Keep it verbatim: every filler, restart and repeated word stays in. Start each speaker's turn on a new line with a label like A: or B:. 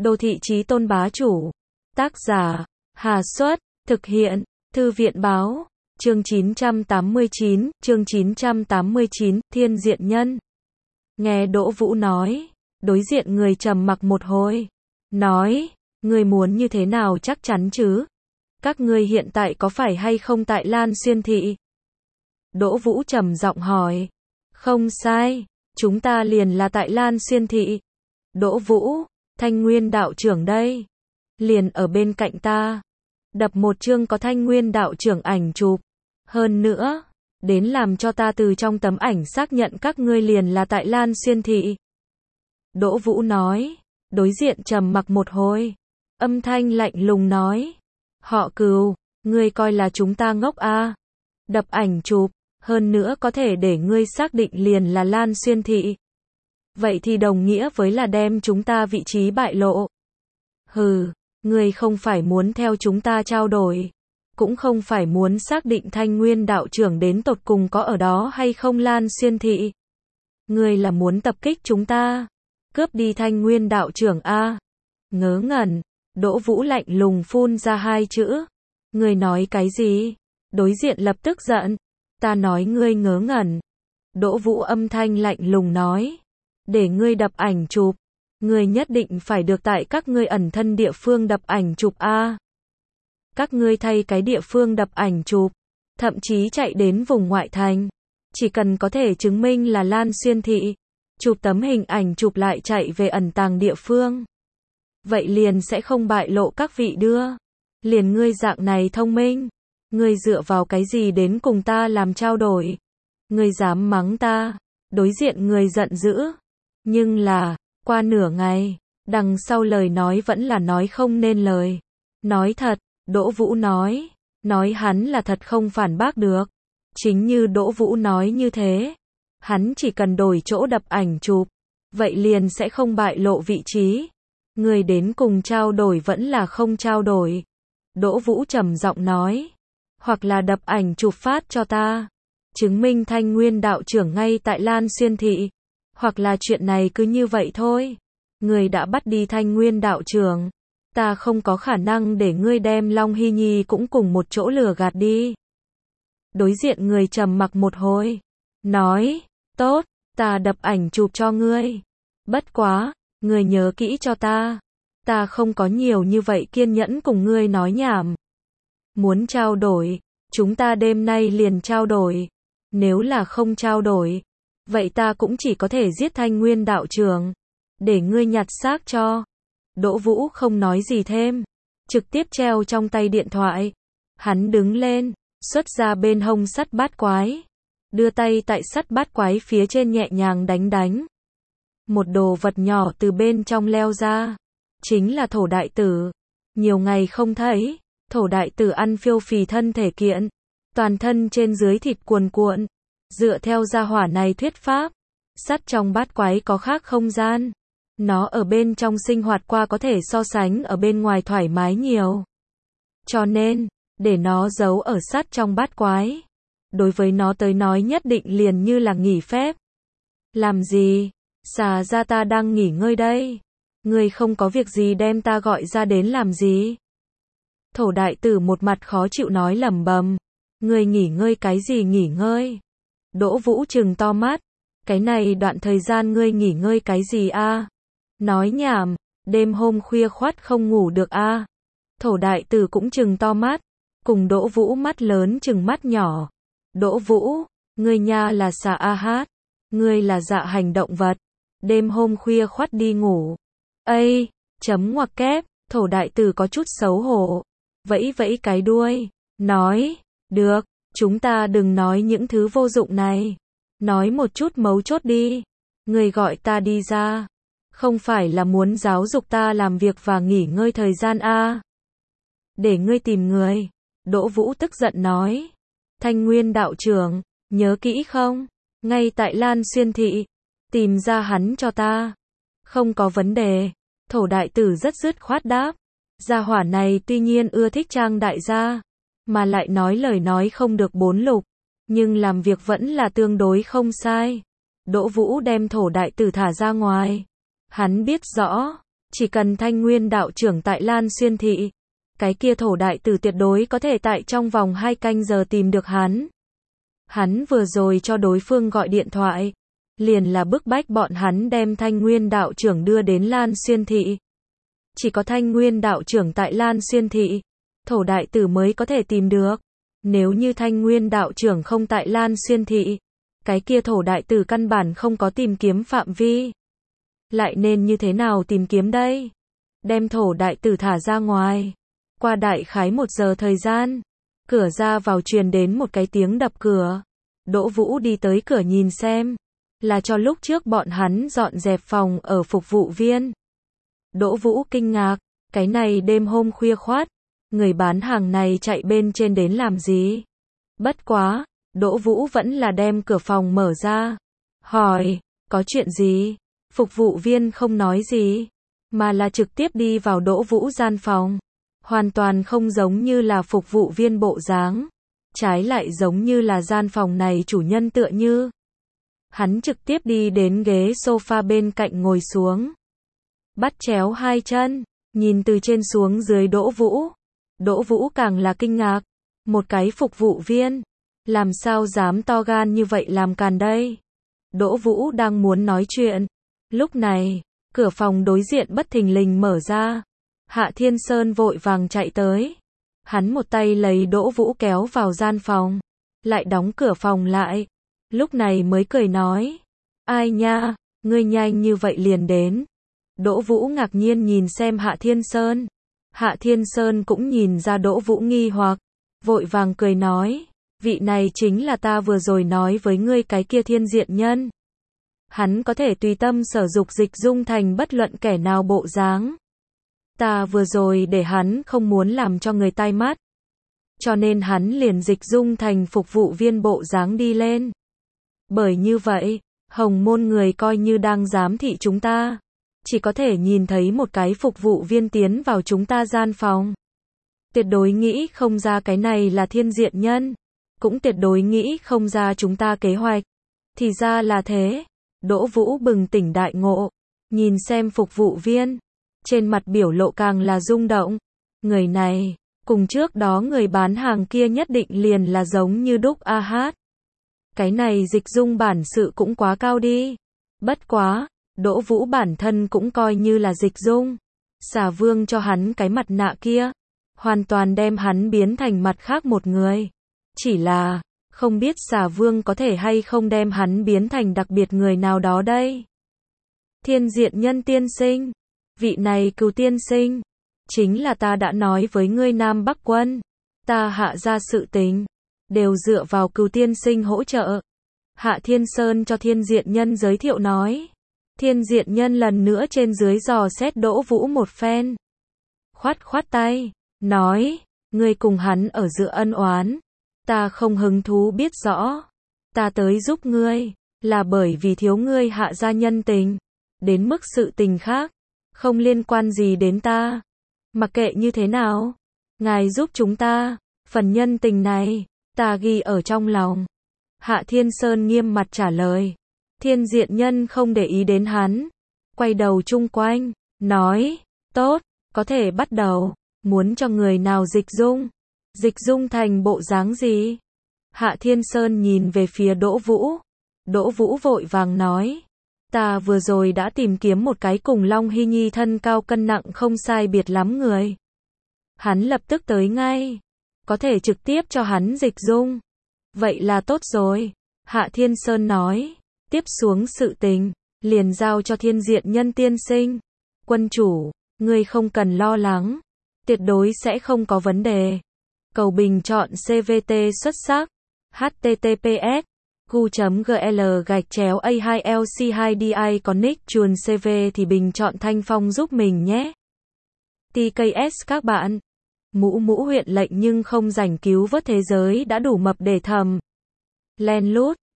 A: Đô thị chí tôn bá chủ. Tác giả, Hà Xuất, thực hiện, Thư viện báo, chương chín trăm tám mươi chín, chương chín trăm tám mươi chín, Thiên Diện Nhân. Nghe Đỗ Vũ nói, đối diện người trầm mặc một hồi, nói, ngươi muốn như thế nào chắc chắn chứ? Các ngươi hiện tại có phải hay không tại Lan Xuyên thị? Đỗ Vũ trầm giọng hỏi. Không sai, chúng ta liền là tại Lan Xuyên thị. Đỗ Vũ, Thanh Nguyên đạo trưởng đây. Liền ở bên cạnh ta. Đập một chương có Thanh Nguyên đạo trưởng ảnh chụp. Hơn nữa, đến làm cho ta từ trong tấm ảnh xác nhận các ngươi liền là tại Lan Xuyên thị. Đỗ Vũ nói, đối diện trầm mặc một hồi. Âm thanh lạnh lùng nói. Họ Cừu, ngươi coi là chúng ta ngốc à? Đập ảnh chụp, hơn nữa có thể để ngươi xác định liền là Lan Xuyên thị. Vậy thì đồng nghĩa với là đem chúng ta vị trí bại lộ. Hừ, ngươi không phải muốn theo chúng ta trao đổi, cũng không phải muốn xác định Thanh Nguyên đạo trưởng đến tột cùng có ở đó hay không Lan Xuyên thị. Ngươi là muốn tập kích chúng ta, cướp đi Thanh Nguyên đạo trưởng a? Ngớ ngẩn, Đỗ Vũ lạnh lùng phun ra hai chữ. Ngươi nói cái gì? Đối diện lập tức giận. Ta nói ngươi ngớ ngẩn. Đỗ Vũ âm thanh lạnh lùng nói. Để ngươi đập ảnh chụp, ngươi nhất định phải được tại các ngươi ẩn thân địa phương đập ảnh chụp a. Các ngươi thay cái địa phương đập ảnh chụp, thậm chí chạy đến vùng ngoại thành, chỉ cần có thể chứng minh là Lan Xuyên thị, chụp tấm hình ảnh chụp lại chạy về ẩn tàng địa phương. Vậy liền sẽ không bại lộ các vị đưa. Liền ngươi dạng này thông minh, ngươi dựa vào cái gì đến cùng ta làm trao đổi? Ngươi dám mắng ta? Đối diện người giận dữ. Nhưng là, qua nửa ngày, đằng sau lời nói vẫn là nói không nên lời. Nói thật, Đỗ Vũ nói, nói hắn là thật không phản bác được. Chính như Đỗ Vũ nói như thế, hắn chỉ cần đổi chỗ đập ảnh chụp, vậy liền sẽ không bại lộ vị trí. Người đến cùng trao đổi vẫn là không trao đổi. Đỗ Vũ trầm giọng nói, hoặc là đập ảnh chụp phát cho ta, chứng minh Thanh Nguyên đạo trưởng ngay tại Lan Xuyên thị, hoặc là chuyện này cứ như vậy thôi. Người đã bắt đi Thanh Nguyên đạo trưởng, ta không có khả năng để ngươi đem Long Hy Nhi cũng cùng một chỗ lừa gạt đi. Đối diện người trầm mặc một hồi, nói, tốt, ta đập ảnh chụp cho ngươi. Bất quá, ngươi nhớ kỹ cho ta, ta không có nhiều như vậy kiên nhẫn cùng ngươi nói nhảm. Muốn trao đổi, chúng ta đêm nay liền trao đổi. Nếu là không trao đổi, vậy ta cũng chỉ có thể giết Thanh Nguyên đạo trưởng, để ngươi nhặt xác cho. Đỗ Vũ không nói gì thêm, trực tiếp treo trong tay điện thoại. Hắn đứng lên, xuất ra bên hông sắt bát quái, đưa tay tại sắt bát quái phía trên nhẹ nhàng đánh đánh. Một đồ vật nhỏ từ bên trong leo ra, chính là thổ đại tử. Nhiều ngày không thấy, thổ đại tử ăn phiêu phì thân thể kiện, toàn thân trên dưới thịt cuồn cuộn. Dựa theo gia hỏa này thuyết pháp, sắt trong bát quái có khác không gian. Nó ở bên trong sinh hoạt qua có thể so sánh ở bên ngoài thoải mái nhiều. Cho nên, để nó giấu ở sắt trong bát quái, đối với nó tới nói nhất định liền như là nghỉ phép. Làm gì? Xà ra, ta đang nghỉ ngơi đây. Ngươi không có việc gì đem ta gọi ra đến làm gì? Thổ đại tử một mặt khó chịu nói lẩm bẩm. Ngươi nghỉ ngơi cái gì nghỉ ngơi? Đỗ Vũ trừng to mắt. Cái này đoạn thời gian ngươi nghỉ ngơi cái gì a? Nói nhảm, đêm hôm khuya khoắt không ngủ được a? Thổ đại tử cũng trừng to mắt, cùng Đỗ Vũ mắt lớn trừng mắt nhỏ. Đỗ Vũ, ngươi nha là xà a hát, ngươi là dạ hành động vật, đêm hôm khuya khoắt đi ngủ. Ây, chấm ngoặc kép, thổ đại tử có chút xấu hổ, vẫy vẫy cái đuôi, nói, được, chúng ta đừng nói những thứ vô dụng này, nói một chút mấu chốt đi. Ngươi gọi ta đi ra, không phải là muốn giáo dục ta làm việc và nghỉ ngơi thời gian a? Để ngươi tìm người. Đỗ Vũ tức giận nói. Thanh Nguyên đạo trưởng, nhớ kỹ không? Ngay tại Lan Xuyên thị, tìm ra hắn cho ta. Không có vấn đề. Thổ đại tử rất dứt khoát đáp. Gia hỏa này tuy nhiên ưa thích trang đại gia, mà lại nói lời nói không được bốn lục, nhưng làm việc vẫn là tương đối không sai. Đỗ Vũ đem thổ đại tử thả ra ngoài. Hắn biết rõ, Chỉ cần Thanh Nguyên đạo trưởng tại Lan Xuyên thị, cái kia thổ đại tử tuyệt đối có thể tại trong vòng hai canh giờ tìm được hắn. Hắn vừa rồi cho đối phương gọi điện thoại, liền là bức bách bọn hắn đem Thanh Nguyên đạo trưởng đưa đến Lan Xuyên thị. Chỉ có Thanh Nguyên đạo trưởng tại Lan Xuyên thị, thổ đại tử mới có thể tìm được. Nếu như Thanh Nguyên đạo trưởng không tại Lan Xuyên thị, cái kia thổ đại tử căn bản không có tìm kiếm phạm vi. Lại nên như thế nào tìm kiếm đây? Đem thổ đại tử thả ra ngoài. Qua đại khái một giờ thời gian, cửa ra vào truyền đến một cái tiếng đập cửa. Đỗ Vũ đi tới cửa nhìn xem, là cho lúc trước bọn hắn dọn dẹp phòng ở phục vụ viên. Đỗ Vũ kinh ngạc, cái này đêm hôm khuya khoát, người bán hàng này chạy bên trên đến làm gì? Bất quá, Đỗ Vũ vẫn là đem cửa phòng mở ra. Hỏi, có chuyện gì? Phục vụ viên không nói gì, mà là trực tiếp đi vào Đỗ Vũ gian phòng. Hoàn toàn không giống như là phục vụ viên bộ dáng, trái lại giống như là gian phòng này chủ nhân tựa như. Hắn trực tiếp đi đến ghế sofa bên cạnh ngồi xuống, bắt chéo hai chân, nhìn từ trên xuống dưới Đỗ Vũ. Đỗ Vũ càng là kinh ngạc, một cái phục vụ viên, làm sao dám to gan như vậy làm càn đây? Đỗ Vũ đang muốn nói chuyện, lúc này, cửa phòng đối diện bất thình lình mở ra. Hạ Thiên Sơn vội vàng chạy tới. Hắn một tay lấy Đỗ Vũ kéo vào gian phòng, lại đóng cửa phòng lại. Lúc này mới cười nói, ai nha, ngươi nhanh như vậy liền đến. Đỗ Vũ ngạc nhiên nhìn xem Hạ Thiên Sơn. Hạ Thiên Sơn cũng nhìn ra Đỗ Vũ nghi hoặc, vội vàng cười nói, vị này chính là ta vừa rồi nói với ngươi cái kia thiên diện nhân. Hắn có thể tùy tâm sở dục dịch dung thành bất luận kẻ nào bộ dáng. Ta vừa rồi để hắn không muốn làm cho người tai mắt, cho nên hắn liền dịch dung thành phục vụ viên bộ dáng đi lên. Bởi như vậy, Hồng Môn người coi như đang giám thị chúng ta, chỉ có thể nhìn thấy một cái phục vụ viên tiến vào chúng ta gian phòng. Tuyệt đối nghĩ không ra cái này là thiên diện nhân, cũng tuyệt đối nghĩ không ra chúng ta kế hoạch. Thì ra là thế. Đỗ Vũ bừng tỉnh đại ngộ, nhìn xem phục vụ viên, trên mặt biểu lộ càng là rung động. Người này, cùng trước đó người bán hàng kia nhất định liền là giống như đúc a hát. Cái này dịch dung bản sự cũng quá cao đi. Bất quá, Đỗ Vũ bản thân cũng coi như là dịch dung. Xà Vương cho hắn cái mặt nạ kia, hoàn toàn đem hắn biến thành mặt khác một người. Chỉ là, không biết Xà Vương có thể hay không đem hắn biến thành đặc biệt người nào đó đây. Thiên diện nhân tiên sinh, vị này Cừu tiên sinh, chính là ta đã nói với ngươi Nam Bắc quân, ta Hạ ra sự tình, đều dựa vào Cừu tiên sinh hỗ trợ. Hạ Thiên Sơn cho thiên diện nhân giới thiệu nói. Thiên diện nhân lần nữa trên dưới dò xét Đỗ Vũ một phen. Khoát khoát tay, nói, ngươi cùng hắn ở giữa ân oán, ta không hứng thú biết rõ. Ta tới giúp ngươi, là bởi vì thiếu ngươi Hạ gia nhân tình, đến mức sự tình khác, không liên quan gì đến ta. Mặc kệ như thế nào, ngài giúp chúng ta, phần nhân tình này, ta ghi ở trong lòng. Hạ Thiên Sơn nghiêm mặt trả lời. Thiên diện nhân không để ý đến hắn, quay đầu chung quanh, nói, tốt, có thể bắt đầu, muốn cho người nào dịch dung, dịch dung thành bộ dáng gì? Hạ Thiên Sơn nhìn về phía Đỗ Vũ, Đỗ Vũ vội vàng nói, ta vừa rồi đã tìm kiếm một cái cùng Long Hy Nhi thân cao cân nặng không sai biệt lắm người. Hắn lập tức tới ngay, có thể trực tiếp cho hắn dịch dung. Vậy là tốt rồi, Hạ Thiên Sơn nói. Tiếp xuống sự tình, liền giao cho thiên diện nhân tiên sinh. Quân chủ, ngươi không cần lo lắng, tuyệt đối sẽ không có vấn đề. Cầu bình chọn xê vê tê xuất sắc. H T T P S gu chấm G L gạch chéo A hai L C hai D I Connect chuồn xê vê thì bình chọn Thanh Phong giúp mình nhé. T K S các bạn. Mũ mũ huyện lệnh nhưng không rảnh cứu vớt thế giới đã đủ mập để thầm. Len lút.